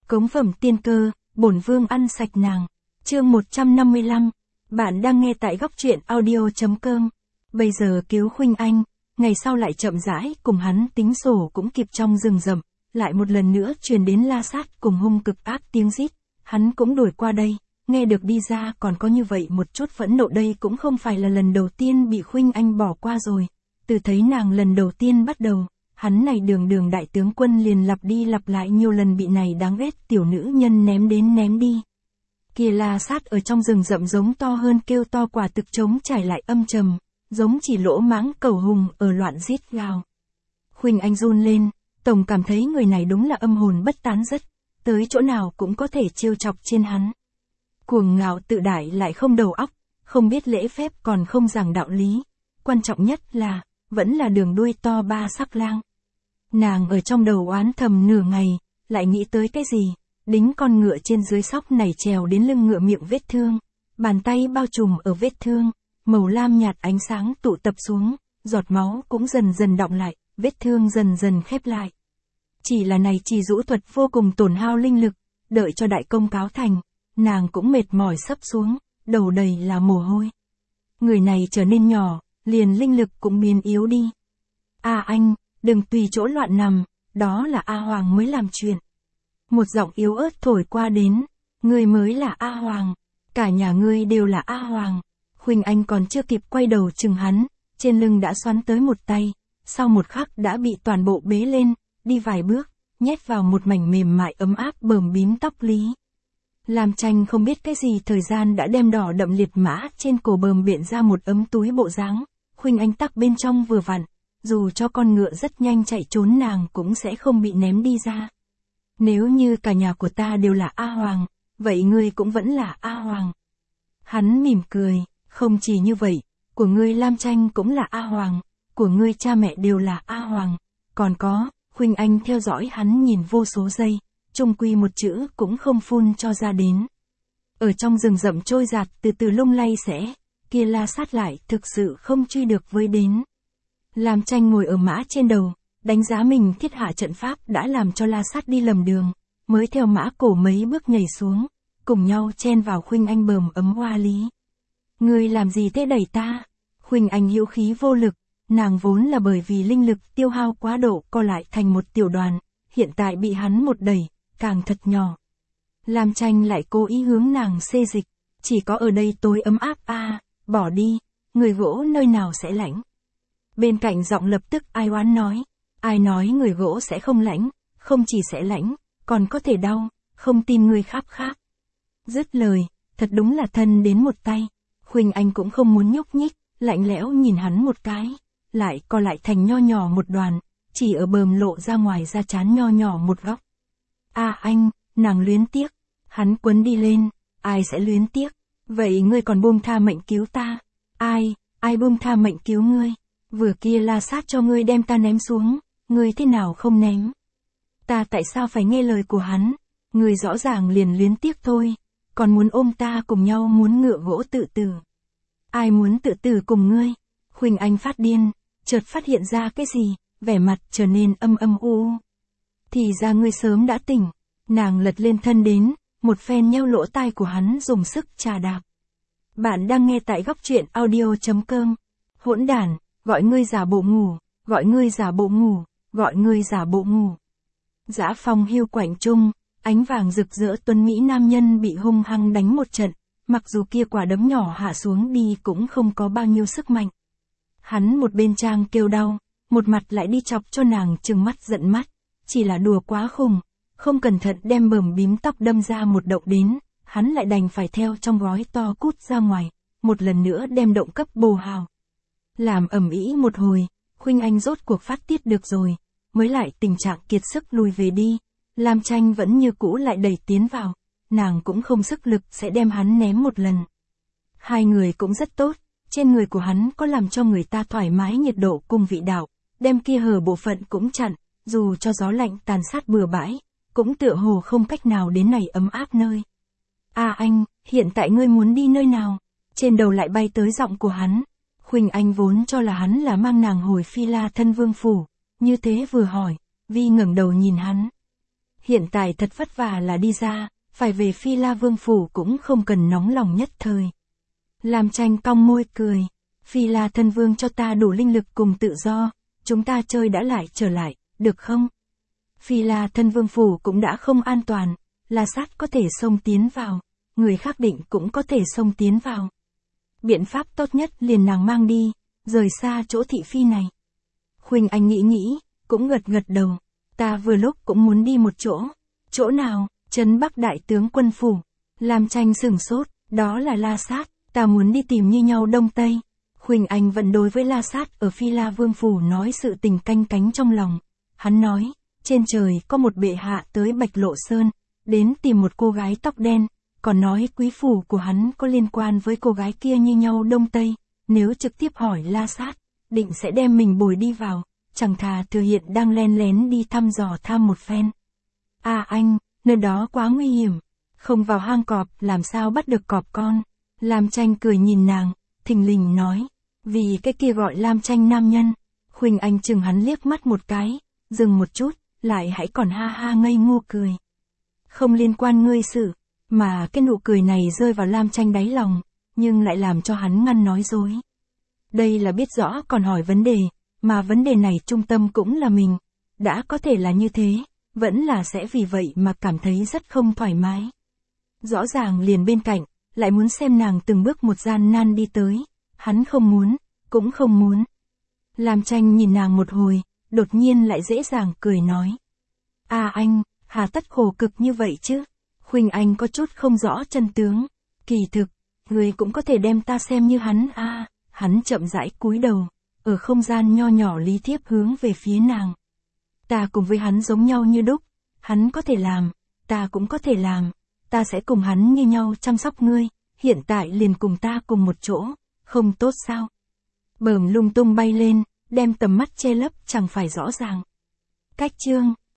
Cống phẩm tiên cơ, bổn vương ăn sạch nàng. Chương 155. Bạn đang nghe tại góc truyện audio.com. Bây giờ cứu Khuynh Anh, ngày sau lại chậm rãi cùng hắn tính sổ cũng kịp. Trong rừng rậm, lại một lần nữa truyền đến la sát cùng hung cực ác tiếng rít. Hắn cũng đuổi qua đây, nghe được đi ra còn có như vậy một chút phẫn nộ. Đây cũng không phải là lần đầu tiên bị Khuynh Anh bỏ qua rồi. Từ thấy nàng lần đầu tiên bắt đầu, hắn này đường đại tướng quân liền lặp đi lặp lại nhiều lần bị này đáng ghét tiểu nữ nhân ném đến ném đi. Kia la sát ở trong rừng rậm giống to hơn kêu to, quả thực trống trải lại âm trầm, giống chỉ lỗ mãng cẩu hùng ở loạn rít gào. Khuynh Anh run lên, tổng cảm thấy người này đúng là âm hồn bất tán rất, tới chỗ nào cũng có thể trêu chọc trên hắn. Cuồng ngạo tự đại lại không đầu óc, không biết lễ phép còn không giảng đạo lý, quan trọng nhất là, vẫn là đường đuôi to ba sắc lang. Nàng ở trong đầu oán thầm nửa ngày, lại nghĩ tới cái gì, đính con ngựa trên dưới sóc này trèo đến lưng ngựa, miệng vết thương, bàn tay bao trùm ở vết thương, màu lam nhạt ánh sáng tụ tập xuống, giọt máu cũng dần dần đọng lại, vết thương dần dần khép lại. Chỉ là này chỉ dũ thuật vô cùng tổn hao linh lực, đợi cho đại công cáo thành, nàng cũng mệt mỏi sấp xuống, đầu đầy là mồ hôi. Người này trở nên nhỏ, liền linh lực cũng biến yếu đi. A anh, đừng tùy chỗ loạn nằm, đó là A Hoàng mới làm chuyện. Một giọng yếu ớt thổi qua đến, ngươi mới là A Hoàng, cả nhà ngươi đều là A Hoàng. Khuynh Anh còn chưa kịp quay đầu chừng hắn, trên lưng đã xoắn tới một tay, sau một khắc đã bị toàn bộ bế lên, đi vài bước, nhét vào một mảnh mềm mại ấm áp bờm bím tóc lý. Lam Tranh không biết cái gì thời gian đã đem đỏ đậm liệt mã trên cổ bờm biện ra một ấm túi bộ dáng. Khuynh Anh tắc bên trong vừa vặn, dù cho con ngựa rất nhanh chạy trốn nàng cũng sẽ không bị ném đi ra. Nếu như cả nhà của ta đều là A Hoàng, vậy ngươi cũng vẫn là A Hoàng. Hắn mỉm cười, không chỉ như vậy, của ngươi Lam Tranh cũng là A Hoàng, của ngươi cha mẹ đều là A Hoàng, còn có, Khuynh Anh theo dõi hắn nhìn vô số giây, chung quy một chữ cũng không phun cho ra đến. Ở trong rừng rậm trôi giạt từ từ lung lay sẽ, kia la sát lại thực sự không truy được với đến. Lam Tranh ngồi ở mã trên đầu, đánh giá mình thiết hạ trận pháp đã làm cho la sát đi lầm đường, mới theo mã cổ mấy bước nhảy xuống, cùng nhau chen vào Khuynh Anh bờm ấm hoa lý. Ngươi làm gì thế đẩy ta? Khuynh Anh hữu khí vô lực, nàng vốn là bởi vì linh lực tiêu hao quá độ co lại thành một tiểu đoàn, hiện tại bị hắn một đẩy, càng thật nhỏ. Lam Tranh lại cố ý hướng nàng xê dịch, chỉ có ở đây tối ấm áp a, bỏ đi, người gỗ nơi nào sẽ lạnh. Bên cạnh giọng lập tức ai oán nói, ai nói người gỗ sẽ không lạnh, không chỉ sẽ lạnh, còn có thể đau, không tin ngươi kháp kháp. Dứt lời, thật đúng là thân đến một tay, Khuynh Anh cũng không muốn nhúc nhích, lạnh lẽo nhìn hắn một cái, lại co lại thành nho nhỏ một đoàn, chỉ ở bờm lộ ra ngoài da chán nho nhỏ một góc. A anh, nàng luyến tiếc, hắn quấn đi lên, ai sẽ luyến tiếc, vậy ngươi còn buông tha mệnh cứu ta, ai buông tha mệnh cứu ngươi, vừa kia la sát cho ngươi đem ta ném xuống, ngươi thế nào không ném. Ta tại sao phải nghe lời của hắn, ngươi rõ ràng liền luyến tiếc thôi, còn muốn ôm ta cùng nhau muốn ngựa gỗ tự tử. Ai muốn tự tử cùng ngươi? Khuynh Anh phát điên, chợt phát hiện ra cái gì, vẻ mặt trở nên âm u. Thì ra ngươi sớm đã tỉnh, nàng lật lên thân đến, một phen nheo lỗ tai của hắn dùng sức chà đạp. Bạn đang nghe tại góc truyện audio.com. Hỗn đản, gọi ngươi giả bộ ngủ, gọi ngươi giả bộ ngủ, gọi ngươi giả bộ ngủ. Dã phong hiu quạnh trung, ánh vàng rực rỡ tuấn mỹ nam nhân bị hung hăng đánh một trận, mặc dù kia quả đấm nhỏ hạ xuống đi cũng không có bao nhiêu sức mạnh. Hắn một bên trang kêu đau, một mặt lại đi chọc cho nàng trừng mắt giận mắt, chỉ là đùa quá khùng, không cẩn thận đem bờm bím tóc đâm ra một động đến, hắn lại đành phải theo trong gói to cút ra ngoài, một lần nữa đem động cấp bồ hào. Làm ầm ĩ một hồi, Khuynh Anh rốt cuộc phát tiết được rồi, mới lại tình trạng kiệt sức lùi về đi. Lam Tranh vẫn như cũ lại đẩy tiến vào, nàng cũng không sức lực sẽ đem hắn ném một lần. Hai người cũng rất tốt, trên người của hắn có làm cho người ta thoải mái nhiệt độ cùng vị đạo, đem kia hở bộ phận cũng chặn, dù cho gió lạnh tàn sát bừa bãi, cũng tựa hồ không cách nào đến này ấm áp nơi. A anh, hiện tại ngươi muốn đi nơi nào? Trên đầu lại bay tới giọng của hắn. Khuynh Anh vốn cho là hắn là mang nàng hồi Phi La Thân Vương phủ, như thế vừa hỏi, Vi ngẩng đầu nhìn hắn. hiện tại thật vất vả là đi ra, phải về Phi La Vương Phủ cũng không cần nóng lòng nhất thời. Lam Tranh cong môi cười, Phi La thân vương cho ta đủ linh lực cùng tự do, chúng ta chơi đã lại trở lại, được không? Phi La thân vương phủ cũng đã không an toàn, La Sát có thể xông tiến vào, người khác định cũng có thể xông tiến vào. Biện pháp tốt nhất liền nàng mang đi, rời xa chỗ thị phi này. Khuynh Anh nghĩ, cũng gật đầu, ta vừa lúc cũng muốn đi một chỗ. Chỗ nào? Trấn Bắc Đại tướng quân phủ. Lam Tranh sửng sốt, đó là La Sát, ta muốn đi tìm như nhau Đông Tây. Khuynh Anh vẫn đối với La Sát ở Phi La Vương phủ nói sự tình canh cánh trong lòng. Hắn nói, trên trời có một bệ hạ tới Bạch Lộ Sơn, đến tìm một cô gái tóc đen, còn nói quý phủ của hắn có liên quan với cô gái kia như nhau Đông Tây, nếu trực tiếp hỏi La Sát, định sẽ đem mình bồi đi vào, chẳng thà thừa hiện đang len lén đi thăm dò tham một phen. À anh, nơi đó quá nguy hiểm, không vào hang cọp làm sao bắt được cọp con. Lam Tranh cười nhìn nàng, thình lình nói, vì cái kia gọi Lam Tranh nam nhân. Khuynh Anh chừng hắn liếc mắt một cái, dừng một chút, lại hãy còn ha ha ngây ngô cười. Không liên quan ngươi sự, mà cái nụ cười này rơi vào Lam Tranh đáy lòng, nhưng lại làm cho hắn ngăn nói dối. Đây là biết rõ còn hỏi vấn đề, mà vấn đề này trung tâm cũng là mình, đã có thể là như thế, vẫn là sẽ vì vậy mà cảm thấy rất không thoải mái. Rõ ràng liền bên cạnh, lại muốn xem nàng từng bước một gian nan đi tới, hắn không muốn, cũng không muốn. Lam Tranh nhìn nàng một hồi, đột nhiên lại dễ dàng cười nói. À anh, hà tất khổ cực như vậy chứ? Khuynh Anh có chút không rõ chân tướng. Kỳ thực, người cũng có thể đem ta xem như hắn à. Hắn chậm rãi cúi đầu, ở không gian nho nhỏ lý thiếp hướng về phía nàng. Ta cùng với hắn giống nhau như đúc, hắn có thể làm, ta cũng có thể làm, ta sẽ cùng hắn như nhau chăm sóc ngươi, hiện tại liền cùng ta cùng một chỗ, không tốt sao? Bờm lung tung bay lên, đem tầm mắt che lấp chẳng phải rõ ràng. Cách chương